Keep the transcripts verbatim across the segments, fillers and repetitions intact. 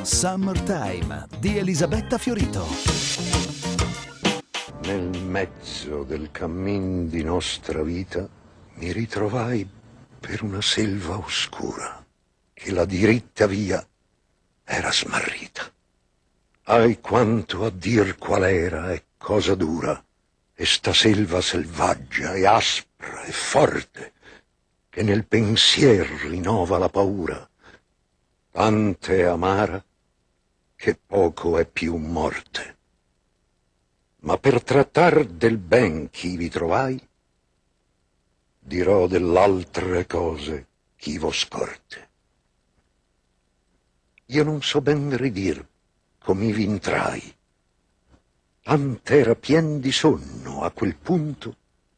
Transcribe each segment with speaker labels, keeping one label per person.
Speaker 1: Summertime di Elisabetta Fiorito.
Speaker 2: Nel mezzo del cammin di nostra vita mi ritrovai per una selva oscura che la diritta via era smarrita. Ai quanto a dir qual era e cosa dura e sta selva selvaggia e aspra e forte che nel pensier rinnova la paura, tante amara che poco è più morte. Ma per trattar del ben chi vi trovai, dirò dell'altre cose chi vo scorte. Io non so ben ridir come vi intrai, tant'era pien di sonno a quel punto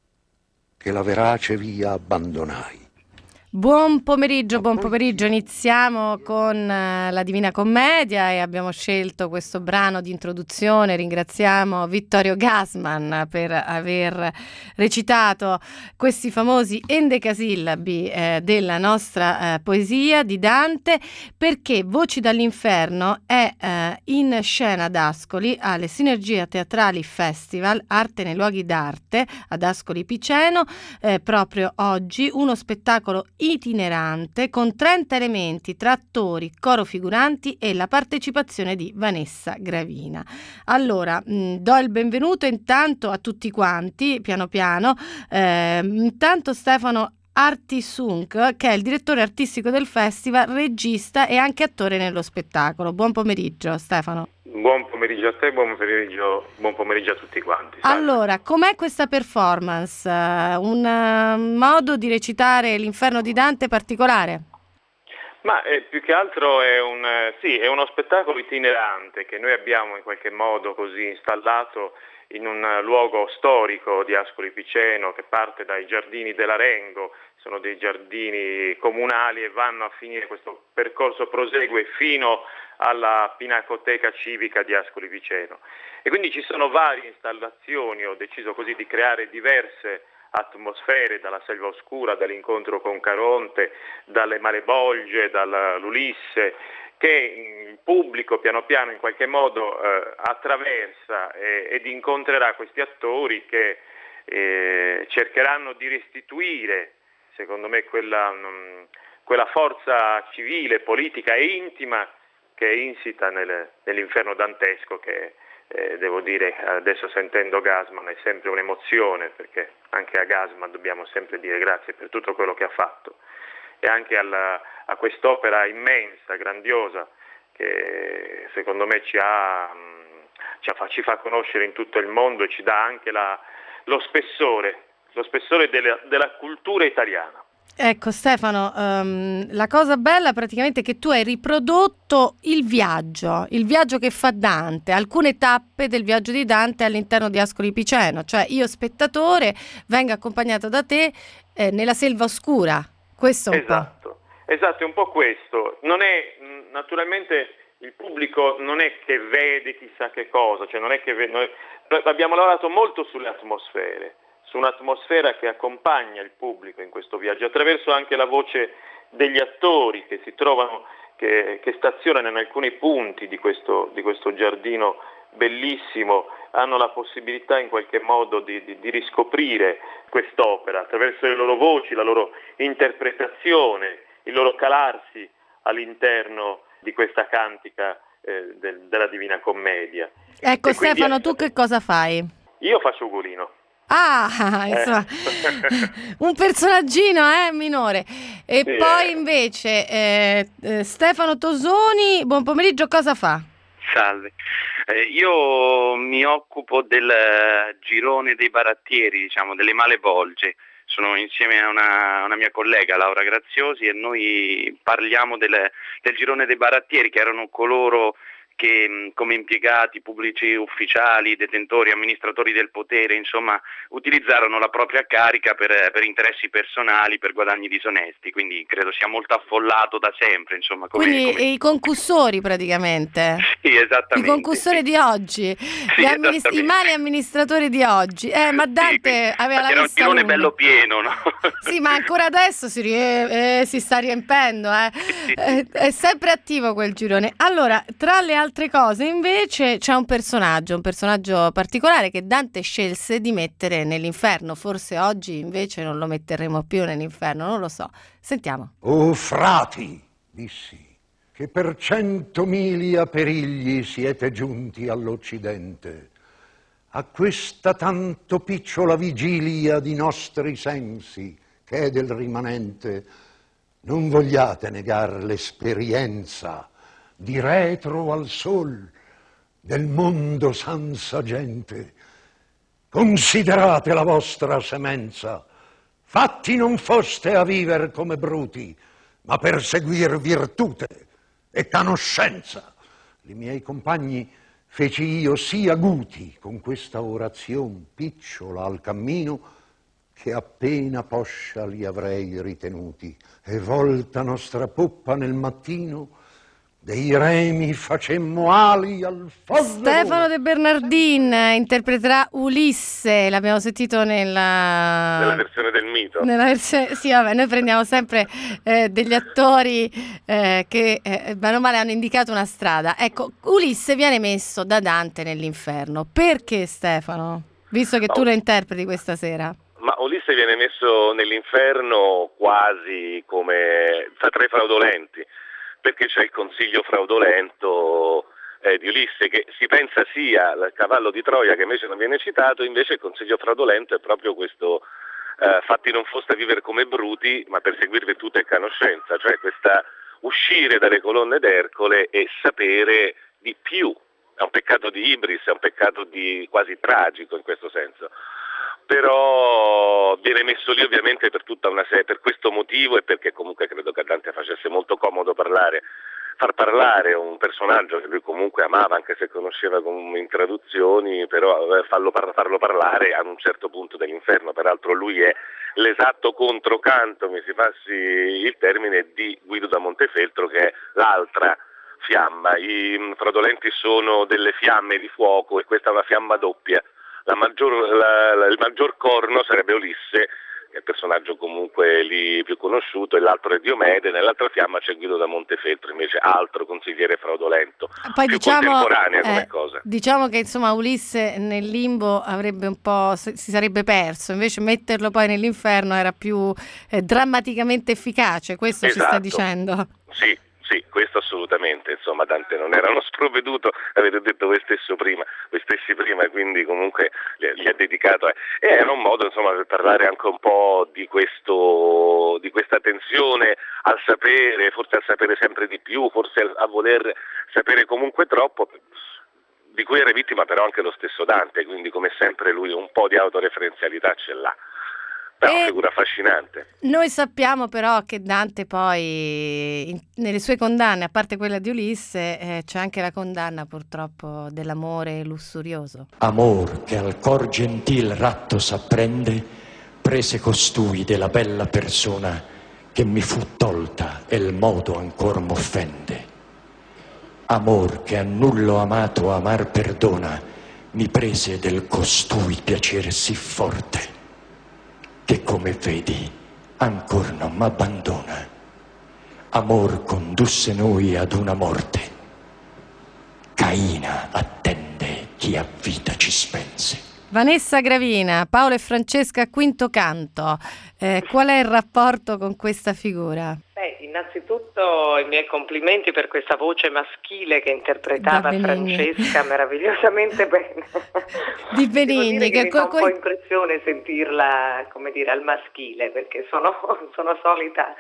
Speaker 2: che la verace via abbandonai.
Speaker 3: Buon pomeriggio, buon pomeriggio. Iniziamo con uh, la Divina Commedia e abbiamo scelto questo brano di introduzione. Ringraziamo Vittorio Gassman per aver recitato questi famosi endecasillabi eh, della nostra eh, poesia di Dante, perché Voci dall'Inferno è eh, in scena ad Ascoli alle Sinergia Teatrali Festival Arte nei Luoghi d'Arte ad Ascoli Piceno, eh, proprio oggi uno spettacolo itinerante con trenta elementi tra attori, coro figuranti e la partecipazione di Vanessa Gravina. Allora, mh, do il benvenuto intanto a tutti quanti, piano piano. Eh, intanto Stefano Artisunk, che è il direttore artistico del festival, regista e anche attore nello spettacolo. Buon pomeriggio, Stefano.
Speaker 4: Buon pomeriggio a te, buon pomeriggio, buon pomeriggio a tutti quanti. Salve.
Speaker 3: Allora, com'è questa performance? Un uh, modo di recitare l'Inferno di Dante particolare?
Speaker 4: Ma eh, più che altro è un eh, sì, è uno spettacolo itinerante che noi abbiamo in qualche modo così installato in un uh, luogo storico di Ascoli Piceno che parte dai giardini dell'Arengo. Sono dei giardini comunali e vanno a finire, questo percorso prosegue fino alla Pinacoteca Civica di Ascoli Piceno. E quindi ci sono varie installazioni, ho deciso così di creare diverse atmosfere, dalla selva oscura, dall'incontro con Caronte, dalle Malebolge, dall'Ulisse, che il pubblico piano piano in qualche modo eh, attraversa e, ed incontrerà questi attori che eh, cercheranno di restituire, secondo me, quella, mh, quella forza civile, politica e intima che è insita nel, nell'inferno dantesco, che eh, devo dire, adesso sentendo Gassman è sempre un'emozione, perché anche a Gassman dobbiamo sempre dire grazie per tutto quello che ha fatto, e anche alla, a quest'opera immensa, grandiosa, che secondo me ci, ha, ci, ha, ci fa conoscere in tutto il mondo e ci dà anche la, lo spessore, lo spessore della, della cultura italiana.
Speaker 3: Ecco Stefano, um, la cosa bella praticamente è che tu hai riprodotto il viaggio, il viaggio che fa Dante, alcune tappe del viaggio di Dante all'interno di Ascoli Piceno, cioè io spettatore vengo accompagnato da te eh, nella selva oscura, questo è un
Speaker 4: esatto, po'. Esatto, è un po' questo, non è, naturalmente il pubblico non è che vede chissà che cosa, cioè non è che vede, noi abbiamo lavorato molto sulle atmosfere, su un'atmosfera che accompagna il pubblico in questo viaggio, attraverso anche la voce degli attori che si trovano, che, che stazionano in alcuni punti di questo, di questo giardino bellissimo, hanno la possibilità in qualche modo di, di, di riscoprire quest'opera, attraverso le loro voci, la loro interpretazione, il loro calarsi all'interno di questa cantica eh, del, della Divina Commedia.
Speaker 3: Ecco
Speaker 4: e
Speaker 3: Stefano,
Speaker 4: quindi,
Speaker 3: tu che cosa fai?
Speaker 4: Io faccio Ugolino.
Speaker 3: Ah, insomma, eh. un personaggino eh, minore. E
Speaker 4: sì,
Speaker 3: poi
Speaker 4: eh.
Speaker 3: invece eh, eh, Stefano Tosoni, buon pomeriggio, cosa fa?
Speaker 5: Salve, eh, io mi occupo del girone dei barattieri, diciamo, delle Malebolge. Sono insieme a una, una mia collega, Laura Graziosi, e noi parliamo del, del girone dei barattieri, che erano coloro che mh, come impiegati pubblici ufficiali, detentori, amministratori del potere, insomma, utilizzarono la propria carica per, per interessi personali, per guadagni disonesti, quindi credo sia molto affollato da sempre, insomma. Come,
Speaker 3: Quindi
Speaker 5: come...
Speaker 3: i concussori praticamente.
Speaker 5: Sì, esattamente.
Speaker 3: I concussori
Speaker 5: sì.
Speaker 3: di oggi,
Speaker 5: Sì,
Speaker 3: gli amminist- i mali amministratori di oggi. Eh, ma Dante
Speaker 5: sì,
Speaker 3: aveva la
Speaker 5: era un
Speaker 3: vista
Speaker 5: girone
Speaker 3: lunga.
Speaker 5: bello pieno, no?
Speaker 3: Sì, ma ancora adesso si, rie- eh, si sta riempendo, eh. Eh, è sempre attivo quel girone. Allora, tra le altre cose, invece, c'è un personaggio, un personaggio particolare che Dante scelse di mettere nell'inferno. Forse oggi invece non lo metteremo più nell'inferno, non lo so. Sentiamo.
Speaker 2: O frati, dissi, che per cento milia perigli siete giunti all'Occidente, a questa tanto picciola vigilia di nostri sensi, che è del rimanente, non vogliate negar l'esperienza di retro al sol del mondo senza gente. Considerate la vostra semenza, fatti non foste a viver come bruti, ma per seguir virtute e conoscenza. I miei compagni feci io sì aguti con questa orazione picciola al cammino, che appena poscia li avrei ritenuti, e volta nostra poppa nel mattino, dei remi facemmo ali al fondo.
Speaker 3: Stefano De Bernardin interpreterà Ulisse, l'abbiamo sentito nella...
Speaker 4: Nella versione del mito.
Speaker 3: Nella versione... Sì, vabbè, noi prendiamo sempre eh, degli attori eh, che eh, bene o male hanno indicato una strada. Ecco, Ulisse viene messo da Dante nell'inferno. Perché, Stefano? Visto che tu lo interpreti questa sera.
Speaker 4: Ma Ulisse viene messo nell'inferno quasi come tra tre fraudolenti, perché c'è il consiglio fraudolento eh, di Ulisse, che si pensa sia il cavallo di Troia, che invece non viene citato. Invece il consiglio fraudolento è proprio questo eh, fatti non foste a vivere come bruti, ma per seguir virtù e conoscenza, cioè questa uscire dalle colonne d'Ercole e sapere di più. È un peccato di ibris, è un peccato di quasi tragico in questo senso. Però viene messo lì ovviamente per tutta una serie, per questo motivo, e perché comunque credo che a Dante facesse molto comodo parlare, far parlare un personaggio che lui comunque amava, anche se conosceva come in traduzioni, però farlo, farlo parlare a un certo punto dell'inferno. Peraltro lui è l'esatto controcanto, mi si passi il termine, di Guido da Montefeltro, che è l'altra fiamma. I fraudolenti sono delle fiamme di fuoco e questa è una fiamma doppia. La maggior, la, la, il maggior corno sarebbe Ulisse, che è il personaggio comunque lì più conosciuto, e l'altro è Diomede. Nell'altra fiamma c'è Guido da Montefeltro, invece altro consigliere fraudolento.
Speaker 3: Poi
Speaker 4: più
Speaker 3: diciamo,
Speaker 4: contemporanea come
Speaker 3: eh,
Speaker 4: cosa.
Speaker 3: Diciamo che insomma Ulisse nel limbo avrebbe un po' si sarebbe perso, invece metterlo poi nell'inferno era più eh, drammaticamente efficace, questo
Speaker 4: Esatto.
Speaker 3: ci sta dicendo.
Speaker 4: Sì. Sì, questo assolutamente, insomma Dante non era uno sprovveduto, avete detto voi stesso prima, voi stessi prima, quindi comunque gli ha dedicato, eh. E era un modo insomma per parlare anche un po' di questo, di questa tensione al sapere, forse al sapere sempre di più, forse a voler sapere comunque troppo, di cui era vittima però anche lo stesso Dante, quindi come sempre lui un po' di autoreferenzialità ce l'ha. Però è una figura affascinante.
Speaker 3: Noi sappiamo però che Dante poi in, nelle sue condanne, a parte quella di Ulisse, eh, c'è anche la condanna purtroppo dell'amore lussurioso.
Speaker 6: Amor che al cor gentil ratto s'apprende, prese costui della bella persona che mi fu tolta e il modo ancor m'offende. Amor che a nullo amato amar perdona, mi prese del costui piacer sì forte, che come vedi ancor non m'abbandona. Amor condusse noi ad una morte, Caina attende chi a vita ci spense.
Speaker 3: Vanessa Gravina, Paolo e Francesca, quinto canto. Eh, qual è il rapporto con questa figura?
Speaker 7: Beh, innanzitutto i miei complimenti per questa voce maschile che interpretava Francesca meravigliosamente bene.
Speaker 3: Di Benigni,
Speaker 7: che, che mi fa un
Speaker 3: que-
Speaker 7: po' impressione sentirla, come dire, al maschile, perché sono, sono solita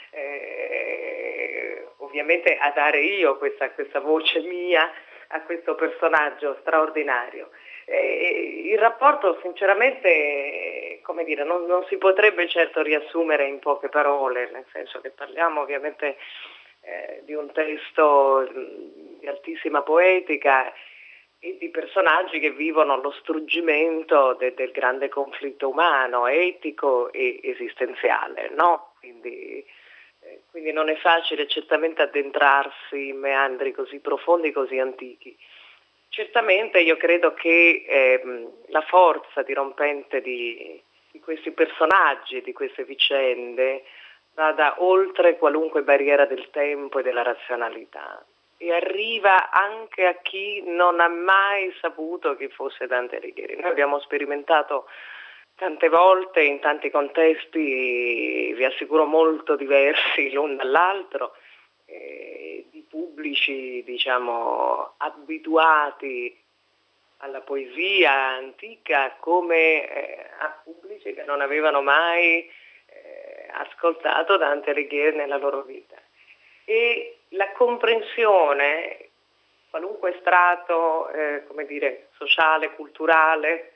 Speaker 7: eh, ovviamente a dare io questa, questa voce mia a questo personaggio straordinario. Eh, il rapporto sinceramente, come dire, non, non si potrebbe certo riassumere in poche parole, nel senso che parliamo ovviamente eh, di un testo mh, di altissima poetica e di personaggi che vivono lo struggimento de- del grande conflitto umano, etico e esistenziale, no? Quindi, eh, quindi non è facile certamente addentrarsi in meandri così profondi, così antichi. Certamente io credo che ehm, la forza dirompente di, di questi personaggi, di queste vicende, vada oltre qualunque barriera del tempo e della razionalità e arriva anche a chi non ha mai saputo chi fosse Dante Alighieri. Noi abbiamo sperimentato tante volte, in tanti contesti, vi assicuro molto diversi l'un dall'altro, eh, di pubblici, diciamo, abituati alla poesia antica come eh, a pubblici che non avevano mai eh, ascoltato Dante Alighieri nella loro vita. E la comprensione, qualunque strato, eh, come dire, sociale, culturale,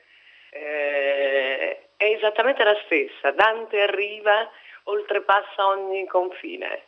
Speaker 7: eh, è esattamente la stessa. Dante arriva, oltrepassa ogni confine.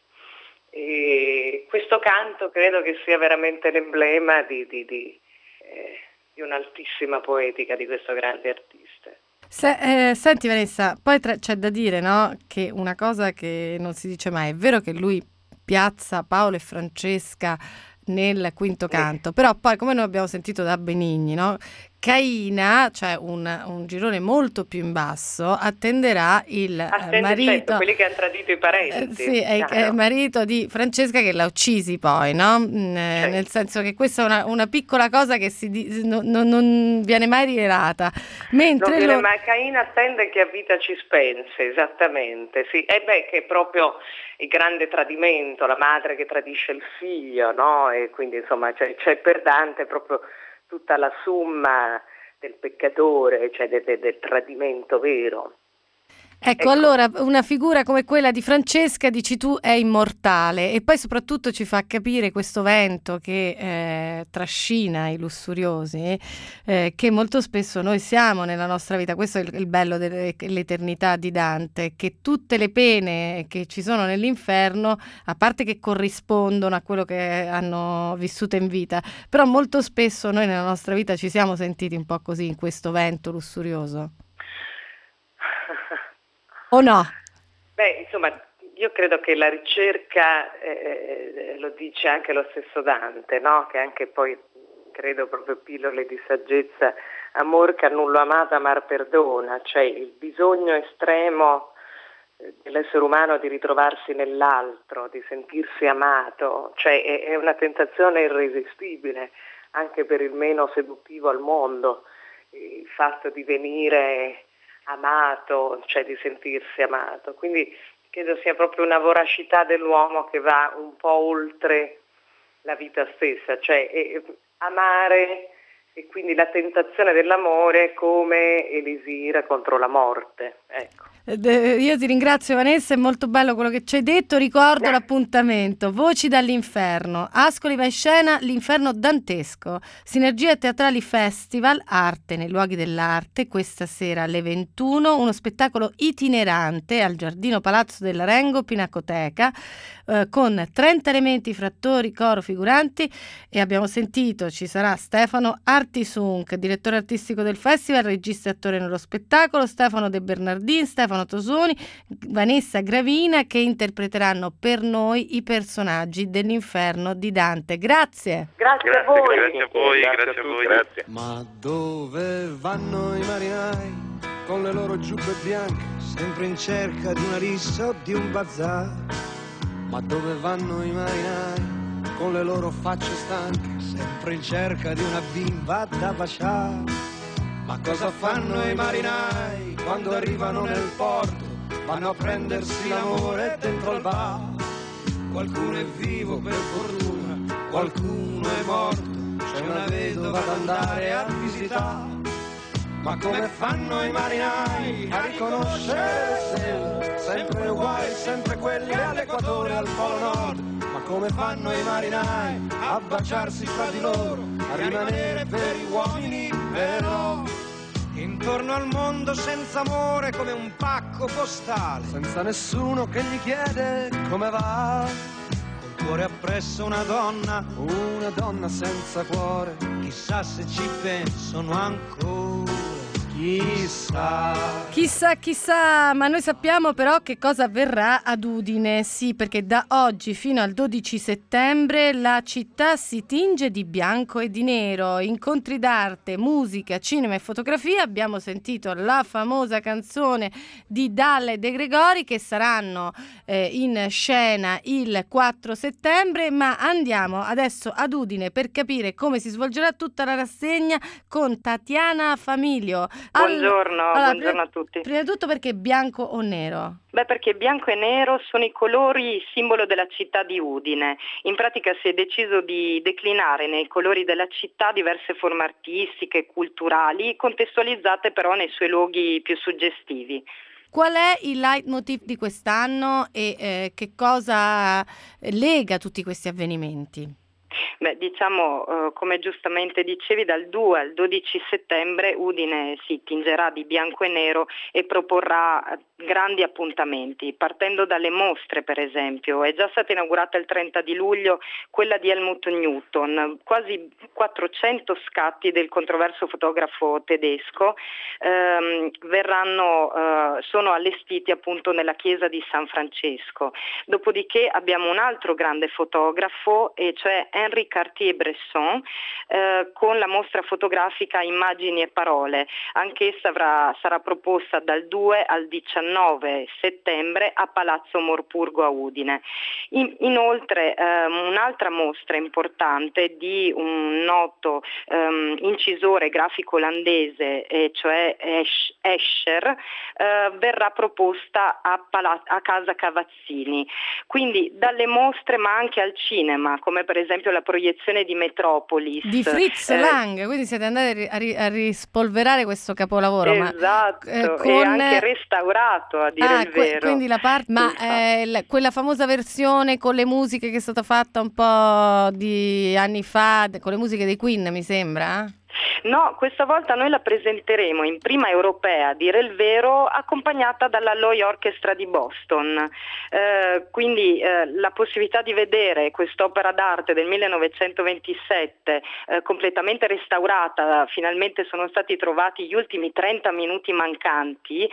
Speaker 7: E questo canto credo che sia veramente l'emblema di, di, di, eh, di un'altissima poetica di questo grande artista.
Speaker 3: Se, eh, senti Vanessa, poi tra, c'è da dire, no, che una cosa che non si dice mai, è vero che lui piazza Paolo e Francesca nel quinto canto, però poi come noi abbiamo sentito da Benigni, no? Caina, cioè un, un girone molto più in basso, attenderà il
Speaker 7: Attende,
Speaker 3: marito,
Speaker 7: certo, quelli che hanno tradito i parenti.
Speaker 3: eh, sì, è, è il marito di Francesca che l'ha uccisi poi, no? Mm,
Speaker 7: certo.
Speaker 3: Nel senso che questa è una, una piccola cosa che si di, no, no, non viene mai rivelata. Mentre
Speaker 7: non viene
Speaker 3: lo...
Speaker 7: mai, Caina attende che a vita ci spense, esattamente, sì. E beh, che è proprio il grande tradimento, la madre che tradisce il figlio, no? E quindi insomma c'è, c'è per Dante proprio tutta la summa del peccatore, cioè del, del, del tradimento vero.
Speaker 3: Ecco, ecco, allora una figura come quella di Francesca, dici tu, è immortale, e poi soprattutto ci fa capire questo vento che eh, trascina i lussuriosi, eh, che molto spesso noi siamo nella nostra vita. Questo è il, il bello dell'eternità di Dante, che tutte le pene che ci sono nell'inferno, a parte che corrispondono a quello che hanno vissuto in vita, però molto spesso noi nella nostra vita ci siamo sentiti un po' così in questo vento lussurioso. O no?
Speaker 7: Beh, insomma, io credo che la ricerca, eh, lo dice anche lo stesso Dante, no? Che anche poi, credo proprio pillole di saggezza, amor che a nullo amato amar perdona, cioè il bisogno estremo dell'essere umano di ritrovarsi nell'altro, di sentirsi amato, cioè è, è una tentazione irresistibile anche per il meno seduttivo al mondo, il fatto di venire amato, cioè di sentirsi amato. Quindi credo sia proprio una voracità dell'uomo che va un po' oltre la vita stessa, cioè eh, amare, e quindi la tentazione dell'amore come elisira contro la morte, ecco.
Speaker 3: Io ti ringrazio Vanessa, è molto bello quello che ci hai detto. Ricordo l'appuntamento: Voci dall'inferno, Ascoli va in scena L'inferno dantesco, Sinergie Teatrali Festival, Arte nei luoghi dell'arte, questa sera alle ventuno, uno spettacolo itinerante al Giardino Palazzo dell'Arengo, Pinacoteca, eh, con trenta elementi fra attori, coro, figuranti, e abbiamo sentito ci sarà Stefano Artisunk, direttore artistico del festival, regista e attore nello spettacolo, Stefano De Bernardin, Stefano Tosoni, Vanessa Gravina, che interpreteranno per noi i personaggi dell'inferno di Dante. Grazie.
Speaker 7: Grazie,
Speaker 5: grazie
Speaker 7: a voi.
Speaker 5: Grazie a voi, grazie, grazie a voi. Grazie.
Speaker 8: Ma dove vanno i marinai con le loro giubbe bianche, sempre in cerca di una rissa o di un bazar? Ma dove vanno i marinai con le loro facce stanche, sempre in cerca di una bimba da baciare? Ma cosa fanno i marinai quando arrivano nel porto? Vanno a prendersi l'amore dentro al bar. Qualcuno è vivo per fortuna, qualcuno è morto, c'è una vedova da andare a visitare. Ma come fanno i marinai a riconoscere stelle, sempre uguali, sempre quelli all'equatore, al polo nord? Ma come fanno i marinai a baciarsi fra di loro, a rimanere veri uomini però? Intorno al mondo senza amore come un pacco postale, senza nessuno che gli chiede come va. Col cuore appresso una donna, una donna senza cuore, chissà se ci pensano ancora, chissà.
Speaker 3: Chissà, chissà, ma noi sappiamo però che cosa avverrà ad Udine, sì, perché da oggi fino al dodici settembre la città si tinge di bianco e di nero, incontri d'arte, musica, cinema e fotografia. Abbiamo sentito la famosa canzone di Dalla e De Gregori che saranno eh, in scena il quattro settembre, ma andiamo adesso ad Udine per capire come si svolgerà tutta la rassegna con Tatiana Famiglio.
Speaker 9: Buongiorno,
Speaker 3: allora,
Speaker 9: buongiorno
Speaker 3: prima,
Speaker 9: a tutti.
Speaker 3: Prima di tutto perché bianco o nero?
Speaker 9: Beh, perché bianco e nero sono i colori simbolo della città di Udine. In pratica si è deciso di declinare nei colori della città diverse forme artistiche, culturali, contestualizzate però nei suoi luoghi più suggestivi.
Speaker 3: Qual è il leitmotiv di quest'anno e eh, che cosa lega tutti questi avvenimenti?
Speaker 9: Beh, diciamo, eh, come giustamente dicevi, dal due al dodici settembre Udine si tingerà di bianco e nero e proporrà grandi appuntamenti, partendo dalle mostre per esempio. È già stata inaugurata il trenta di luglio quella di Helmut Newton, quasi quattrocento scatti del controverso fotografo tedesco ehm, verranno, eh, sono allestiti appunto nella chiesa di San Francesco. Dopodiché abbiamo un altro grande fotografo, e cioè Henri Cartier-Bresson, eh, con la mostra fotografica Immagini e Parole. Anch'essa avrà, sarà proposta dal due al diciannove settembre a Palazzo Morpurgo a Udine. In, inoltre eh, un'altra mostra importante di un noto ehm, incisore grafico olandese, e cioè Esch, Escher, eh, verrà proposta a, Pala- a Casa Cavazzini. Quindi dalle mostre ma anche al cinema, come per esempio la proiezione di Metropolis
Speaker 3: di Fritz
Speaker 9: eh,
Speaker 3: Lang, quindi siete andati a, ri- a rispolverare questo capolavoro.
Speaker 9: Esatto,
Speaker 3: ma, eh, con...
Speaker 9: e anche restaurato a dire
Speaker 3: ah,
Speaker 9: il
Speaker 3: que-
Speaker 9: vero.
Speaker 3: Quindi la parte, ma eh, la, quella famosa versione con le musiche che è stata fatta un po' di anni fa, con le musiche dei Queen mi sembra?
Speaker 9: No, questa volta noi la presenteremo in prima europea, a dire il vero, accompagnata dalla Loy Orchestra di Boston. Eh, quindi eh, la possibilità di vedere quest'opera d'arte del millenovecentoventisette eh, completamente restaurata, finalmente sono stati trovati gli ultimi trenta minuti mancanti,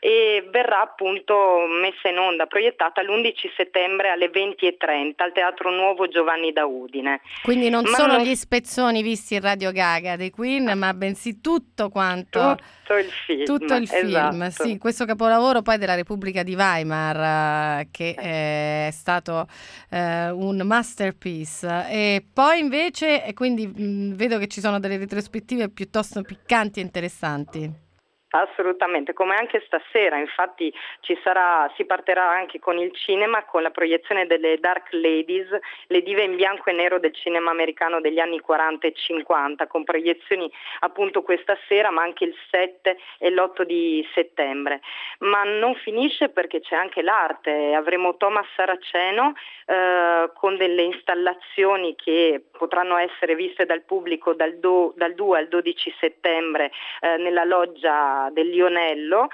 Speaker 9: e verrà appunto messa in onda, proiettata l'undici settembre alle venti e trenta al Teatro Nuovo Giovanni da Udine.
Speaker 3: Quindi non
Speaker 9: Ma
Speaker 3: solo
Speaker 9: non...
Speaker 3: gli spezzoni visti in Radio Gaga dei Queen, ma bensì tutto quanto
Speaker 9: tutto il film,
Speaker 3: tutto il
Speaker 9: esatto.
Speaker 3: film. Sì, questo capolavoro poi della Repubblica di Weimar eh, che è stato eh, un masterpiece. E poi invece e quindi mh, vedo che ci sono delle retrospettive piuttosto piccanti e interessanti.
Speaker 9: Assolutamente, come anche stasera, infatti ci sarà, si partirà anche con il cinema, con la proiezione delle Dark Ladies, le dive in bianco e nero del cinema americano degli anni quaranta e cinquanta, con proiezioni appunto questa sera, ma anche il sette e l'otto di settembre. Ma non finisce, perché c'è anche l'arte. Avremo Thomas Saraceno eh, con delle installazioni che potranno essere viste dal pubblico dal, do, dal due al dodici settembre eh, nella loggia del Lionello,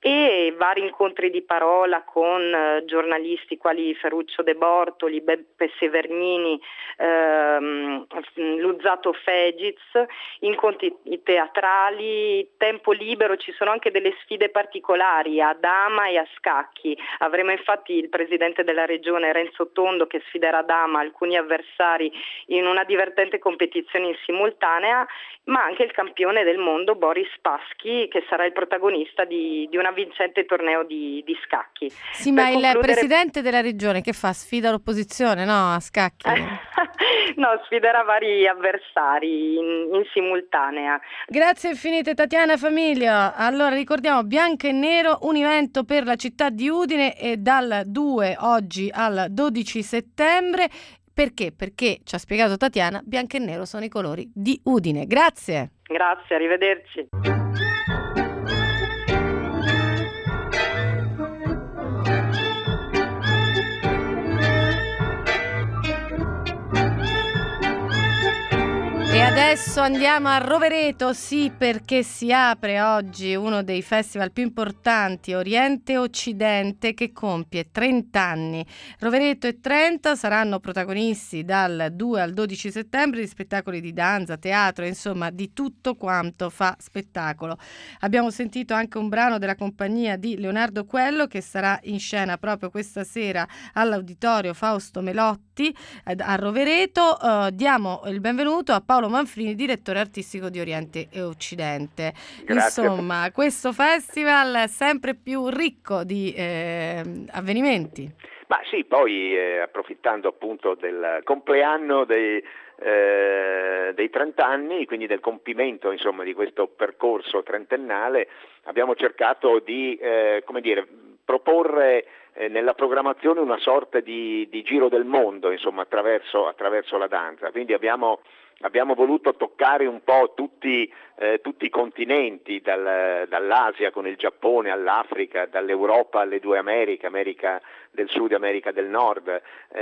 Speaker 9: e vari incontri di parola con eh, giornalisti quali Ferruccio De Bortoli, Beppe Severnini, ehm, Luzzatto Fegiz, incontri teatrali, tempo libero. Ci sono anche delle sfide particolari a dama e a scacchi. Avremo infatti il presidente della regione Renzo Tondo che sfiderà a dama alcuni avversari in una divertente competizione in simultanea, ma anche il campione del mondo Boris Spassky, che sarà il protagonista di, di una vincente torneo di, di scacchi.
Speaker 3: Sì,
Speaker 9: per
Speaker 3: ma
Speaker 9: concludere...
Speaker 3: il presidente della regione che fa? Sfida l'opposizione, no? A scacchi?
Speaker 9: No, sfiderà vari avversari in, in simultanea.
Speaker 3: Grazie infinite Tatiana Famiglio. Allora ricordiamo Bianco e Nero, un evento per la città di Udine, e dal due oggi al dodici settembre. Perché? Perché ci ha spiegato Tatiana, bianco e nero sono i colori di Udine. Grazie.
Speaker 9: Grazie, arrivederci.
Speaker 3: E Adesso andiamo a Rovereto, sì, perché si apre oggi uno dei festival più importanti, Oriente Occidente, che compie trenta anni. Rovereto e Trento saranno protagonisti dal due al dodici settembre di spettacoli di danza, teatro, insomma di tutto quanto fa spettacolo. Abbiamo sentito anche un brano della compagnia di Leonardo Coelho che sarà in scena proprio questa sera all'Auditorio Fausto Melotti a Rovereto. Uh, diamo il benvenuto a Paolo Manfrini, direttore artistico di Oriente e Occidente.
Speaker 10: Grazie.
Speaker 3: Insomma, questo festival è sempre più ricco di eh, avvenimenti.
Speaker 10: Ma sì, poi eh, approfittando appunto del compleanno dei, eh, dei trenta anni, quindi del compimento insomma di questo percorso trentennale, abbiamo cercato di eh, come dire, proporre eh, nella programmazione una sorta di, di giro del mondo insomma attraverso, attraverso la danza. Quindi abbiamo Abbiamo voluto toccare un po' tutti, eh, tutti i continenti, dal, dall'Asia con il Giappone all'Africa, dall'Europa alle due Americhe, America del Sud e America del Nord,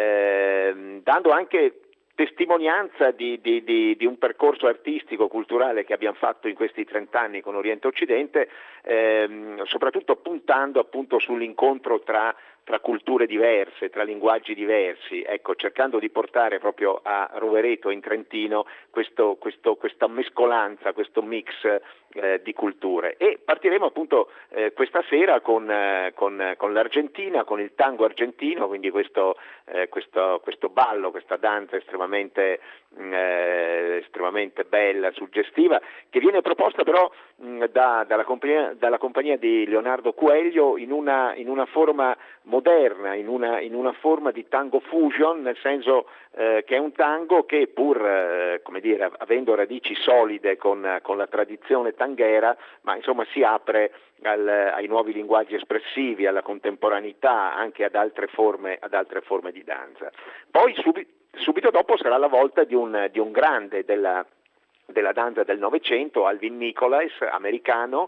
Speaker 10: eh, dando anche testimonianza di, di, di, di un percorso artistico, culturale che abbiamo fatto in questi trent'anni con Oriente Occidente, ehm, soprattutto puntando appunto sull'incontro tra tra culture diverse, tra linguaggi diversi, ecco, cercando di portare proprio a Rovereto in Trentino questo, questo, questa mescolanza, questo mix eh, di culture. E partiremo appunto eh, questa sera con, eh, con, con l'Argentina, con il tango argentino, quindi questo, eh, questo, questo ballo, questa danza estremamente, eh, estremamente bella, suggestiva, che viene proposta però mh, da, dalla, compagnia, dalla compagnia di Leonardo Coelho in una, in una forma moderna, in una, in una forma di tango fusion, nel senso eh, che è un tango che pur eh, come dire, avendo radici solide con, con la tradizione tanghera, ma insomma si apre al, ai nuovi linguaggi espressivi, alla contemporaneità, anche ad altre forme, ad altre forme di danza. Poi subi, subito dopo sarà la volta di un, di un grande della della danza del Novecento, Alvin Nicolais, americano,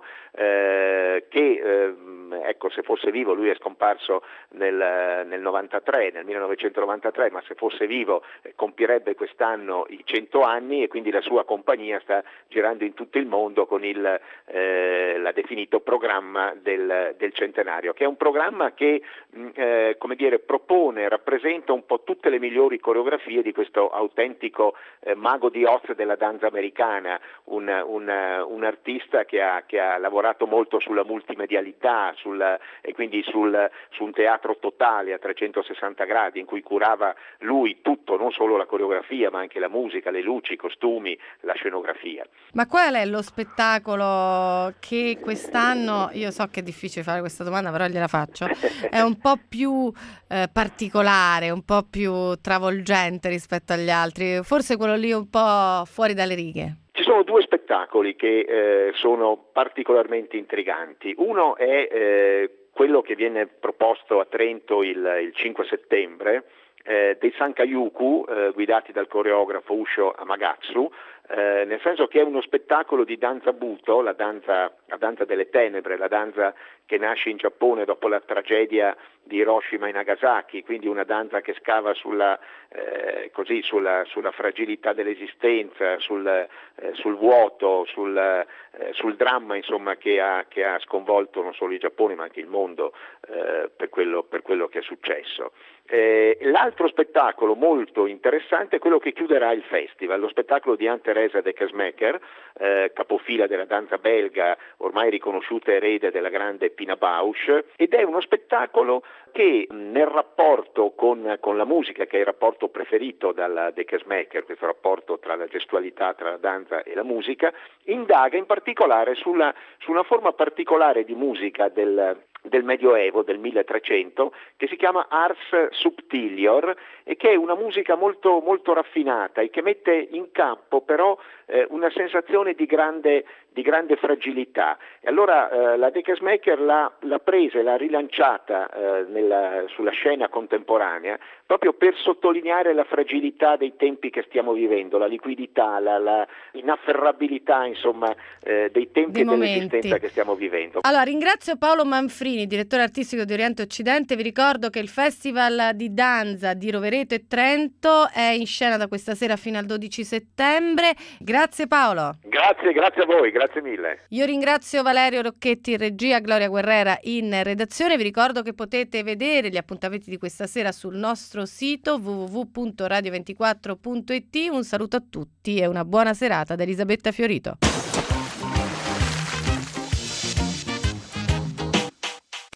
Speaker 10: eh, che eh, ecco, se fosse vivo, lui è scomparso nel, nel novantatré, nel millenovecentonovantatré, ma se fosse vivo eh, compirebbe quest'anno i cento anni, e quindi la sua compagnia sta girando in tutto il mondo con il eh, l'ha definito programma del, del centenario, che è un programma che mh, eh, come dire, propone, rappresenta un po' tutte le migliori coreografie di questo autentico eh, mago di Oz della danza americana. Un, un, un artista che ha, che ha lavorato molto sulla multimedialità sul, e quindi sul, su un teatro totale a trecentosessanta gradi, in cui curava lui tutto, non solo la coreografia ma anche la musica, le luci, i costumi, la scenografia.
Speaker 3: Ma qual è lo spettacolo che quest'anno, io so che è difficile fare questa domanda però gliela faccio, è un po' più eh, particolare, un po' più travolgente rispetto agli altri, forse quello lì un po' fuori dalle righe?
Speaker 10: Ci sono due spettacoli che eh, sono particolarmente intriganti. Uno è eh, quello che viene proposto a Trento il, il cinque settembre, eh, dei Sankayuku, eh, guidati dal coreografo Ushio Amagatsu, eh, nel senso che è uno spettacolo di danza buto, la danza, la danza delle tenebre, la danza che nasce in Giappone dopo la tragedia di Hiroshima e Nagasaki, quindi una danza che scava sulla, eh, così, sulla, sulla fragilità dell'esistenza, sul, eh, sul vuoto, sul, eh, sul dramma insomma, che, ha, che ha sconvolto non solo il Giappone ma anche il mondo eh, per, quello, per quello che è successo. Eh, l'altro spettacolo molto interessante è quello che chiuderà il festival, lo spettacolo di Anne-Therese Deckesmaeker, eh, capofila della danza belga, ormai riconosciuta erede della grande Pina Bausch, ed è uno spettacolo che nel rapporto con, con la musica, che è il rapporto preferito dalla Deckesmaeker, questo rapporto tra la gestualità, tra la danza e la musica, indaga in particolare sulla, su una forma particolare di musica del del Medioevo, del milletrecento, che si chiama Ars Subtilior e che è una musica molto, molto raffinata e che mette in campo però eh, una sensazione di grande, di grande fragilità. E allora eh, la Deckesmaeker l'ha, l'ha presa e l'ha rilanciata eh, nella, sulla scena contemporanea proprio per sottolineare la fragilità dei tempi che stiamo vivendo, la liquidità, la, la inafferrabilità insomma eh, dei tempi e dell'esistenza che stiamo vivendo.
Speaker 3: Allora ringrazio Paolo Manfrini Martini, direttore artistico di Oriente Occidente. Vi ricordo che il Festival di Danza di Rovereto e Trento è in scena da questa sera fino al dodici settembre. Grazie Paolo.
Speaker 10: Grazie, grazie a voi, grazie mille.
Speaker 3: Io ringrazio Valerio Rocchetti in regia, Gloria Guerrera in redazione. Vi ricordo che potete vedere gli appuntamenti di questa sera sul nostro sito w w w punto radio ventiquattro punto i t. Un saluto a tutti e una buona serata da Elisabetta Fiorito.